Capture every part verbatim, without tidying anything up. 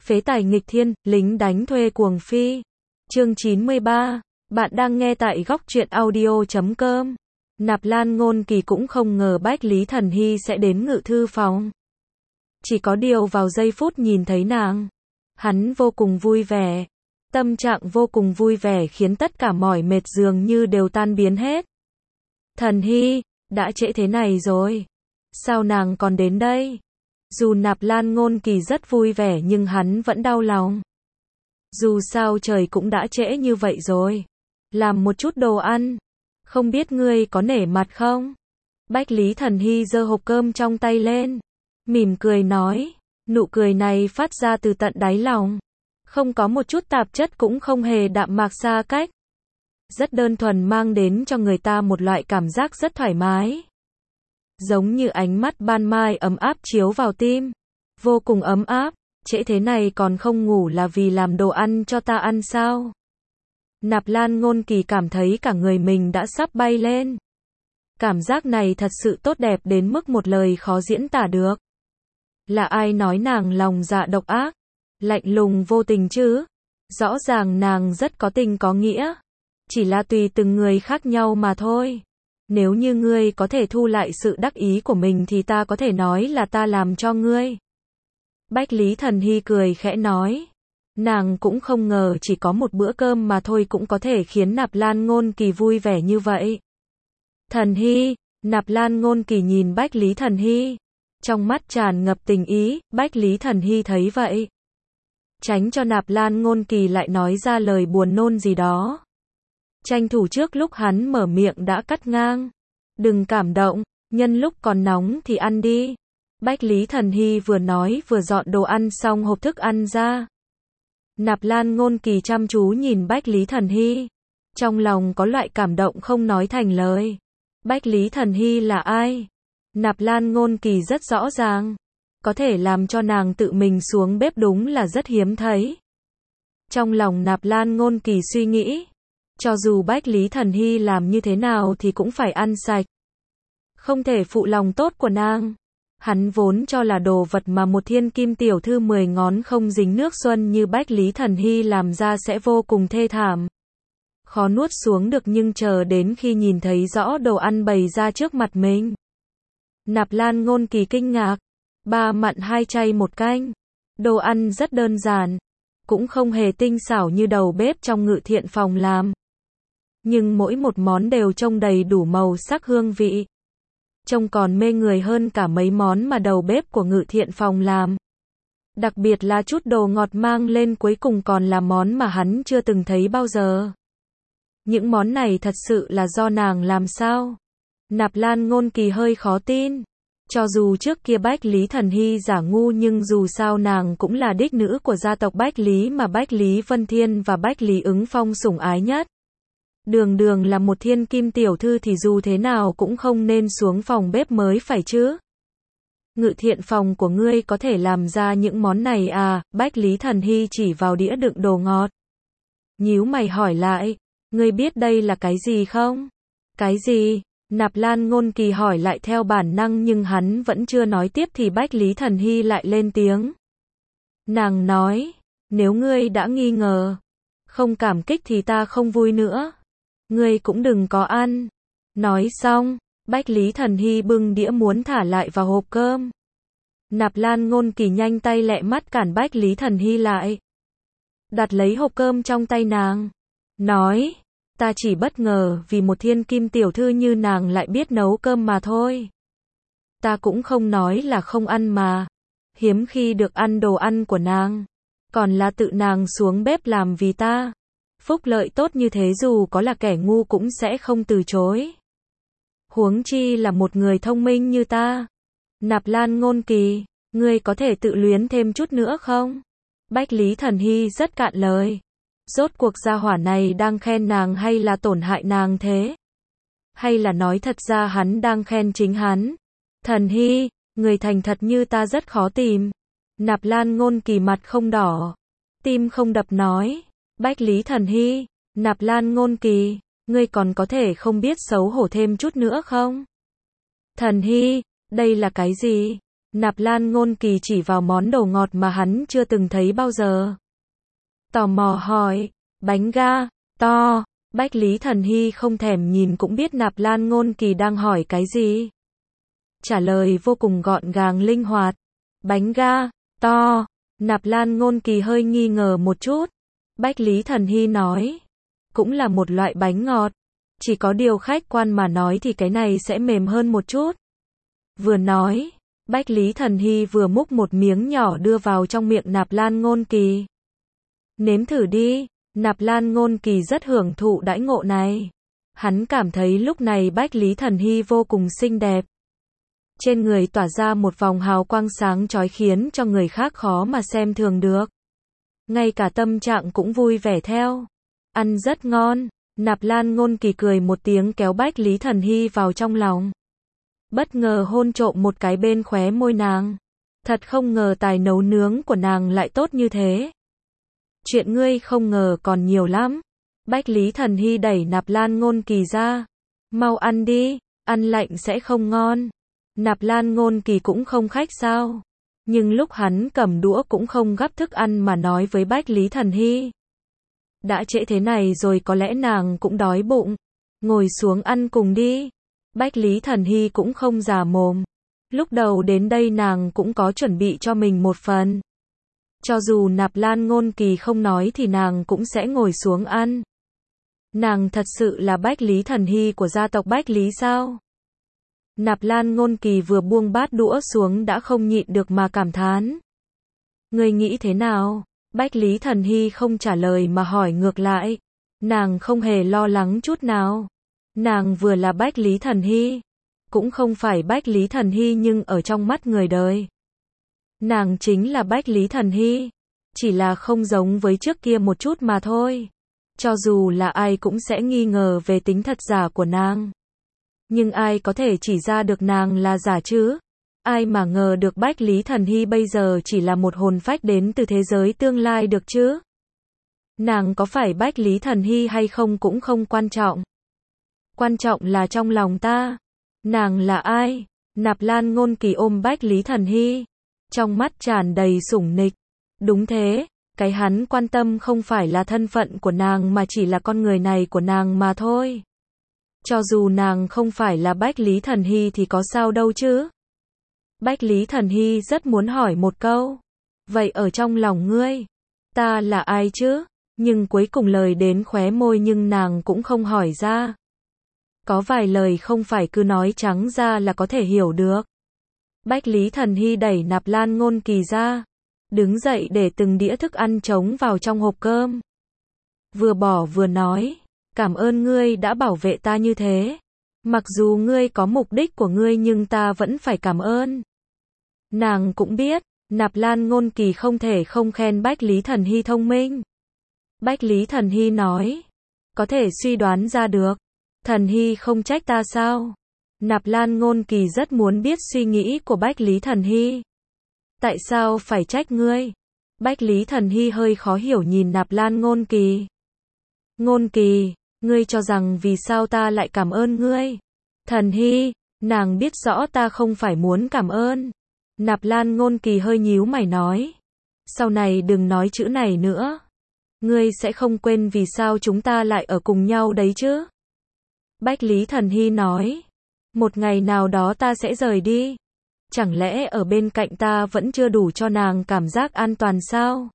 Phế tài nghịch thiên, lính đánh thuê cuồng phi. Chương chín mươi ba. Bạn đang nghe tại góc truyện audio chấm com. Nạp Lan Ngôn Kỳ cũng không ngờ Bách Lý Thần Hy sẽ đến ngự thư phòng. Chỉ có điều vào giây phút nhìn thấy nàng, hắn vô cùng vui vẻ. Tâm trạng vô cùng vui vẻ khiến tất cả mỏi mệt dường như đều tan biến hết. Thần Hy, đã trễ thế này rồi. Sao nàng còn đến đây? Dù Nạp Lan Ngôn Kỳ rất vui vẻ nhưng hắn vẫn đau lòng. Dù sao trời cũng đã trễ như vậy rồi. Làm một chút đồ ăn. Không biết ngươi có nể mặt không? Bách Lý Thần Hy giơ hộp cơm trong tay lên. Mỉm cười nói. Nụ cười này phát ra từ tận đáy lòng. Không có một chút tạp chất cũng không hề đạm mạc xa cách. Rất đơn thuần mang đến cho người ta một loại cảm giác rất thoải mái. Giống như ánh mắt ban mai ấm áp chiếu vào tim. Vô cùng ấm áp. Trễ thế này còn không ngủ là vì làm đồ ăn cho ta ăn sao? Nạp Lan Ngôn Kỳ cảm thấy cả người mình đã sắp bay lên. Cảm giác này thật sự tốt đẹp đến mức một lời khó diễn tả được. Là ai nói nàng lòng dạ độc ác, lạnh lùng vô tình chứ? Rõ ràng nàng rất có tình có nghĩa. Chỉ là tùy từng người khác nhau mà thôi. Nếu như ngươi có thể thu lại sự đắc ý của mình thì ta có thể nói là ta làm cho ngươi. Bách Lý Thần Hy cười khẽ nói. Nàng cũng không ngờ chỉ có một bữa cơm mà thôi cũng có thể khiến Nạp Lan Ngôn Kỳ vui vẻ như vậy. Thần Hy, Nạp Lan Ngôn Kỳ nhìn Bách Lý Thần Hy. Trong mắt tràn ngập tình ý, Bách Lý Thần Hy thấy vậy. Tránh cho Nạp Lan Ngôn Kỳ lại nói ra lời buồn nôn gì đó. Tranh thủ trước lúc hắn mở miệng đã cắt ngang. Đừng cảm động, nhân lúc còn nóng thì ăn đi. Bách Lý Thần Hy vừa nói vừa dọn đồ ăn xong hộp thức ăn ra. Nạp Lan Ngôn Kỳ chăm chú nhìn Bách Lý Thần Hy. Trong lòng có loại cảm động không nói thành lời. Bách Lý Thần Hy là ai? Nạp Lan Ngôn Kỳ rất rõ ràng. Có thể làm cho nàng tự mình xuống bếp đúng là rất hiếm thấy. Trong lòng Nạp Lan Ngôn Kỳ suy nghĩ. Cho dù Bách Lý Thần Hy làm như thế nào thì cũng phải ăn sạch. Không thể phụ lòng tốt của nàng. Hắn vốn cho là đồ vật mà một thiên kim tiểu thư mười ngón không dính nước xuân như Bách Lý Thần Hy làm ra sẽ vô cùng thê thảm. Khó nuốt xuống được nhưng chờ đến khi nhìn thấy rõ đồ ăn bày ra trước mặt mình. Nạp Lan Ngôn Kỳ kinh ngạc. Ba mặn hai chay một canh. Đồ ăn rất đơn giản. Cũng không hề tinh xảo như đầu bếp trong ngự thiện phòng làm. Nhưng mỗi một món đều trông đầy đủ màu sắc hương vị. Trông còn mê người hơn cả mấy món mà đầu bếp của ngự thiện phòng làm. Đặc biệt là chút đồ ngọt mang lên cuối cùng còn là món mà hắn chưa từng thấy bao giờ. Những món này thật sự là do nàng làm sao? Nạp Lan Ngôn Kỳ hơi khó tin. Cho dù trước kia Bách Lý Thần Hy giả ngu nhưng dù sao nàng cũng là đích nữ của gia tộc Bách Lý mà Bách Lý Vân Thiên và Bách Lý Ứng Phong sủng ái nhất. Đường đường là một thiên kim tiểu thư thì dù thế nào cũng không nên xuống phòng bếp mới phải chứ. Ngự thiện phòng của ngươi có thể làm ra những món này à? Bách Lý Thần Hy chỉ vào đĩa đựng đồ ngọt. Nhíu mày hỏi lại, ngươi biết đây là cái gì không? Cái gì? Nạp Lan Ngôn Kỳ hỏi lại theo bản năng nhưng hắn vẫn chưa nói tiếp thì Bách Lý Thần Hy lại lên tiếng. Nàng nói, nếu ngươi đã nghi ngờ, không cảm kích thì ta không vui nữa. Ngươi cũng đừng có ăn. Nói xong, Bách Lý Thần Hy bưng đĩa muốn thả lại vào hộp cơm. Nạp Lan Ngôn Kỳ nhanh tay lẹ mắt cản Bách Lý Thần Hy lại. Đặt lấy hộp cơm trong tay nàng. Nói, ta chỉ bất ngờ vì một thiên kim tiểu thư như nàng lại biết nấu cơm mà thôi. Ta cũng không nói là không ăn mà. Hiếm khi được ăn đồ ăn của nàng. Còn là tự nàng xuống bếp làm vì ta. Phúc lợi tốt như thế dù có là kẻ ngu cũng sẽ không từ chối. Huống chi là một người thông minh như ta. Nạp Lan Ngôn Kỳ, ngươi có thể tự luyến thêm chút nữa không? Bách Lý Thần Hy rất cạn lời. Rốt cuộc gia hỏa này đang khen nàng hay là tổn hại nàng thế? Hay là nói thật ra hắn đang khen chính hắn? Thần Hy, người thành thật như ta rất khó tìm. Nạp Lan Ngôn Kỳ mặt không đỏ, tim không đập nói. Bách Lý Thần Hy, Nạp Lan Ngôn Kỳ, ngươi còn có thể không biết xấu hổ thêm chút nữa không? Thần Hy, đây là cái gì? Nạp Lan Ngôn Kỳ chỉ vào món đồ ngọt mà hắn chưa từng thấy bao giờ. Tò mò hỏi, bánh ga, to. Bách Lý Thần Hy không thèm nhìn cũng biết Nạp Lan Ngôn Kỳ đang hỏi cái gì. Trả lời vô cùng gọn gàng linh hoạt. Bánh ga, to. Nạp Lan Ngôn Kỳ hơi nghi ngờ một chút. Bách Lý Thần Hy nói, cũng là một loại bánh ngọt. Chỉ có điều khách quan mà nói thì cái này sẽ mềm hơn một chút. Vừa nói, Bách Lý Thần Hy vừa múc một miếng nhỏ đưa vào trong miệng Nạp Lan Ngôn Kỳ. Nếm thử đi. Nạp Lan Ngôn Kỳ rất hưởng thụ đãi ngộ này. Hắn cảm thấy lúc này Bách Lý Thần Hy vô cùng xinh đẹp. Trên người tỏa ra một vòng hào quang sáng chói khiến cho người khác khó mà xem thường được. Ngay cả tâm trạng cũng vui vẻ theo. Ăn rất ngon. Nạp Lan Ngôn Kỳ cười một tiếng kéo Bách Lý Thần Hy vào trong lòng. Bất ngờ hôn trộm một cái bên khóe môi nàng. Thật không ngờ tài nấu nướng của nàng lại tốt như thế. Chuyện ngươi không ngờ còn nhiều lắm. Bách Lý Thần Hy đẩy Nạp Lan Ngôn Kỳ ra. Mau ăn đi, ăn lạnh sẽ không ngon. Nạp Lan Ngôn Kỳ cũng không khách sao. Nhưng lúc hắn cầm đũa cũng không gắp thức ăn mà nói với Bách Lý Thần Hy. Đã trễ thế này rồi có lẽ nàng cũng đói bụng. Ngồi xuống ăn cùng đi. Bách Lý Thần Hy cũng không già mồm. Lúc đầu đến đây nàng cũng có chuẩn bị cho mình một phần. Cho dù Nạp Lan Ngôn Kỳ không nói thì nàng cũng sẽ ngồi xuống ăn. Nàng thật sự là Bách Lý Thần Hy của gia tộc Bách Lý sao? Nạp Lan Ngôn Kỳ vừa buông bát đũa xuống đã không nhịn được mà cảm thán. Ngươi nghĩ thế nào? Bách Lý Thần Hy không trả lời mà hỏi ngược lại. Nàng không hề lo lắng chút nào. Nàng vừa là Bách Lý Thần Hy, cũng không phải Bách Lý Thần Hy nhưng ở trong mắt người đời. Nàng chính là Bách Lý Thần Hy, chỉ là không giống với trước kia một chút mà thôi. Cho dù là ai cũng sẽ nghi ngờ về tính thật giả của nàng. Nhưng ai có thể chỉ ra được nàng là giả chứ? Ai mà ngờ được Bách Lý Thần Hy bây giờ chỉ là một hồn phách đến từ thế giới tương lai được chứ? Nàng có phải Bách Lý Thần Hy hay không cũng không quan trọng. Quan trọng là trong lòng ta. Nàng là ai? Nạp Lan Ngôn Kỳ ôm Bách Lý Thần Hy. Trong mắt tràn đầy sủng nịch. Đúng thế, cái hắn quan tâm không phải là thân phận của nàng mà chỉ là con người này của nàng mà thôi. Cho dù nàng không phải là Bách Lý Thần Hy thì có sao đâu chứ? Bách Lý Thần Hy rất muốn hỏi một câu. Vậy ở trong lòng ngươi, ta là ai chứ? Nhưng cuối cùng lời đến khóe môi nhưng nàng cũng không hỏi ra. Có vài lời không phải cứ nói trắng ra là có thể hiểu được. Bách Lý Thần Hy đẩy Nạp Lan Ngôn Kỳ ra. Đứng dậy để từng đĩa thức ăn trống vào trong hộp cơm. Vừa bỏ vừa nói. Cảm ơn ngươi đã bảo vệ ta như thế. Mặc dù ngươi có mục đích của ngươi nhưng ta vẫn phải cảm ơn. Nàng cũng biết, Nạp Lan Ngôn Kỳ không thể không khen Bách Lý Thần Hy thông minh. Bách Lý Thần Hy nói. Có thể suy đoán ra được. Thần Hy không trách ta sao? Nạp Lan Ngôn Kỳ rất muốn biết suy nghĩ của Bách Lý Thần Hy. Tại sao phải trách ngươi? Bách Lý Thần Hy hơi khó hiểu nhìn Nạp Lan Ngôn Kỳ. Ngôn Kỳ, ngươi cho rằng vì sao ta lại cảm ơn ngươi? Thần Hy, nàng biết rõ ta không phải muốn cảm ơn. Nạp Lan Ngôn Kỳ hơi nhíu mày nói. Sau này đừng nói chữ này nữa. Ngươi sẽ không quên vì sao chúng ta lại ở cùng nhau đấy chứ? Bách Lý Thần Hy nói. Một ngày nào đó ta sẽ rời đi. Chẳng lẽ ở bên cạnh ta vẫn chưa đủ cho nàng cảm giác an toàn sao?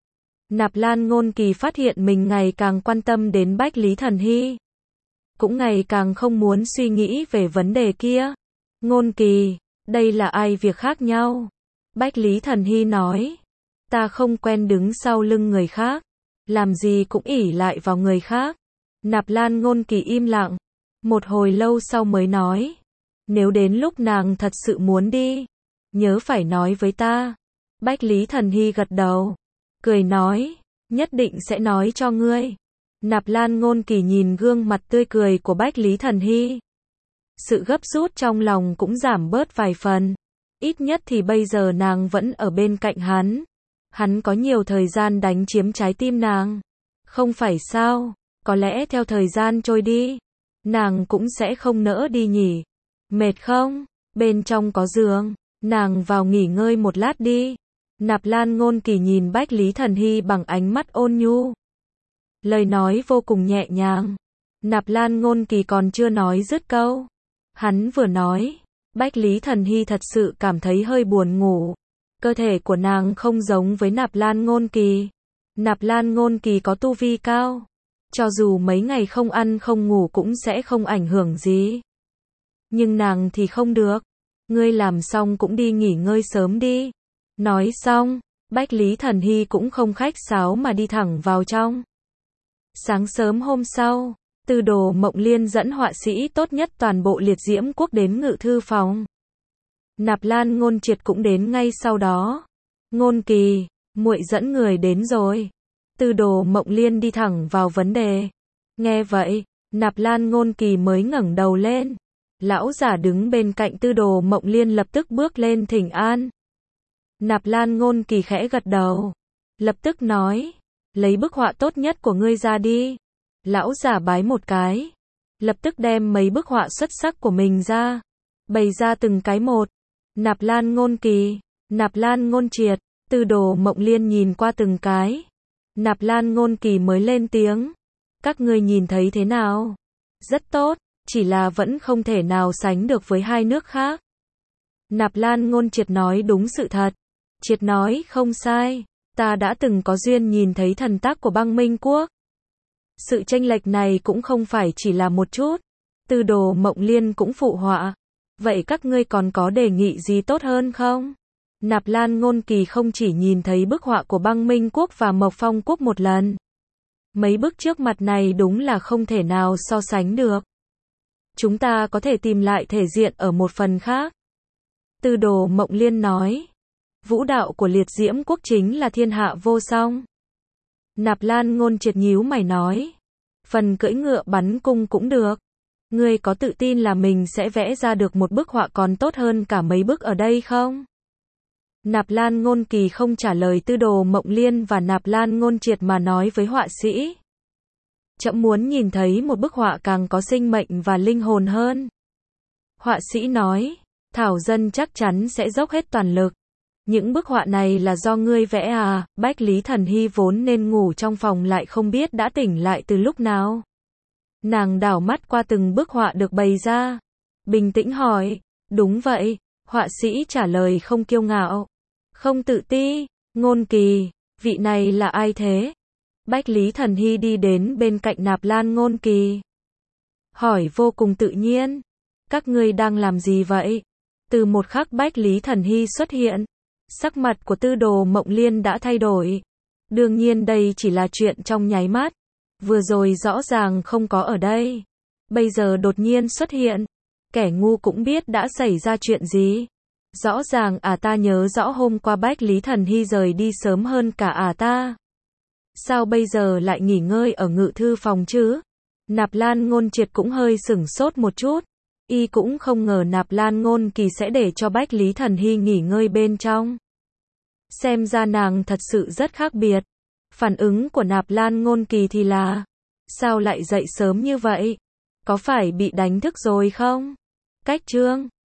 Nạp Lan Ngôn Kỳ phát hiện mình ngày càng quan tâm đến Bách Lý Thần Hy. Cũng ngày càng không muốn suy nghĩ về vấn đề kia. Ngôn Kỳ, đây là ai việc khác nhau? Bách Lý Thần Hy nói. Ta không quen đứng sau lưng người khác. Làm gì cũng ỷ lại vào người khác. Nạp Lan Ngôn Kỳ im lặng. Một hồi lâu sau mới nói. Nếu đến lúc nàng thật sự muốn đi, nhớ phải nói với ta. Bách Lý Thần Hy gật đầu. Cười nói. Nhất định sẽ nói cho ngươi. Nạp Lan Ngôn Kỳ nhìn gương mặt tươi cười của Bách Lý Thần Hy. Sự gấp rút trong lòng cũng giảm bớt vài phần. Ít nhất thì bây giờ nàng vẫn ở bên cạnh hắn. Hắn có nhiều thời gian đánh chiếm trái tim nàng. Không phải sao? Có lẽ theo thời gian trôi đi, nàng cũng sẽ không nỡ đi nhỉ. Mệt không? Bên trong có giường. Nàng vào nghỉ ngơi một lát đi. Nạp Lan Ngôn Kỳ nhìn Bách Lý Thần Hy bằng ánh mắt ôn nhu. Lời nói vô cùng nhẹ nhàng. Nạp Lan Ngôn Kỳ còn chưa nói dứt câu. Hắn vừa nói, Bách Lý Thần Hy thật sự cảm thấy hơi buồn ngủ. Cơ thể của nàng không giống với Nạp Lan Ngôn Kỳ. Nạp Lan Ngôn Kỳ có tu vi cao. Cho dù mấy ngày không ăn không ngủ cũng sẽ không ảnh hưởng gì. Nhưng nàng thì không được. Ngươi làm xong cũng đi nghỉ ngơi sớm đi. Nói xong, Bách Lý Thần Hy cũng không khách sáo mà đi thẳng vào trong. Sáng sớm hôm sau, Tư Đồ Mộng Liên dẫn họa sĩ tốt nhất toàn bộ Liệt Diễm Quốc đến ngự thư phòng. Nạp Lan Ngôn Triệt cũng đến ngay sau đó. Ngôn Kỳ, muội dẫn người đến rồi. Tư Đồ Mộng Liên đi thẳng vào vấn đề. Nghe vậy, Nạp Lan Ngôn Kỳ mới ngẩng đầu lên. Lão giả đứng bên cạnh Tư Đồ Mộng Liên lập tức bước lên thỉnh an. Nạp Lan Ngôn Kỳ khẽ gật đầu. Lập tức nói, lấy bức họa tốt nhất của ngươi ra đi. Lão giả bái một cái. Lập tức đem mấy bức họa xuất sắc của mình ra. Bày ra từng cái một. Nạp Lan Ngôn Kỳ, Nạp Lan Ngôn Triệt, Tư Đồ Mộng Liên nhìn qua từng cái. Nạp Lan Ngôn Kỳ mới lên tiếng. Các ngươi nhìn thấy thế nào? Rất tốt, chỉ là vẫn không thể nào sánh được với hai nước khác. Nạp Lan Ngôn Triệt nói đúng sự thật. Triệt nói không sai. Ta đã từng có duyên nhìn thấy thần tác của Băng Minh Quốc. Sự chênh lệch này cũng không phải chỉ là một chút. Tư Đồ Mộng Liên cũng phụ họa. Vậy các ngươi còn có đề nghị gì tốt hơn không? Nạp Lan Ngôn Kỳ không chỉ nhìn thấy bức họa của Băng Minh Quốc và Mộc Phong Quốc một lần. Mấy bức trước mặt này đúng là không thể nào so sánh được. Chúng ta có thể tìm lại thể diện ở một phần khác. Tư Đồ Mộng Liên nói. Vũ đạo của Liệt Diễm Quốc chính là thiên hạ vô song. Nạp Lan Ngôn Triệt nhíu mày nói. Phần cưỡi ngựa bắn cung cũng được. Ngươi có tự tin là mình sẽ vẽ ra được một bức họa còn tốt hơn cả mấy bức ở đây không? Nạp Lan Ngôn Kỳ không trả lời Tư Đồ Mộng Liên và Nạp Lan Ngôn Triệt mà nói với họa sĩ. Trẫm muốn nhìn thấy một bức họa càng có sinh mệnh và linh hồn hơn. Họa sĩ nói, Thảo Dân chắc chắn sẽ dốc hết toàn lực. Những bức họa này là do ngươi vẽ à? Bách Lý Thần Hy vốn nên ngủ trong phòng lại không biết đã tỉnh lại từ lúc nào. Nàng đảo mắt qua từng bức họa được bày ra. Bình tĩnh hỏi, đúng vậy. Họa sĩ trả lời không kiêu ngạo, không tự ti. Ngôn Kỳ, vị này là ai thế? Bách Lý Thần Hy đi đến bên cạnh Nạp Lan Ngôn Kỳ. Hỏi vô cùng tự nhiên. Các ngươi đang làm gì vậy? Từ một khắc Bách Lý Thần Hy xuất hiện, sắc mặt của Tư Đồ Mộng Liên đã thay đổi. Đương nhiên đây chỉ là chuyện trong nháy mắt. Vừa rồi rõ ràng không có ở đây. Bây giờ đột nhiên xuất hiện. Kẻ ngu cũng biết đã xảy ra chuyện gì. Rõ ràng à ta nhớ rõ hôm qua Bách Lý Thần Hy rời đi sớm hơn cả à ta. Sao bây giờ lại nghỉ ngơi ở ngự thư phòng chứ? Nạp Lan Ngôn Triệt cũng hơi sửng sốt một chút. Y cũng không ngờ Nạp Lan Ngôn Kỳ sẽ để cho Bách Lý Thần Hy nghỉ ngơi bên trong. Xem ra nàng thật sự rất khác biệt. Phản ứng của Nạp Lan Ngôn Kỳ thì là, sao lại dậy sớm như vậy? Có phải bị đánh thức rồi không? Cách chương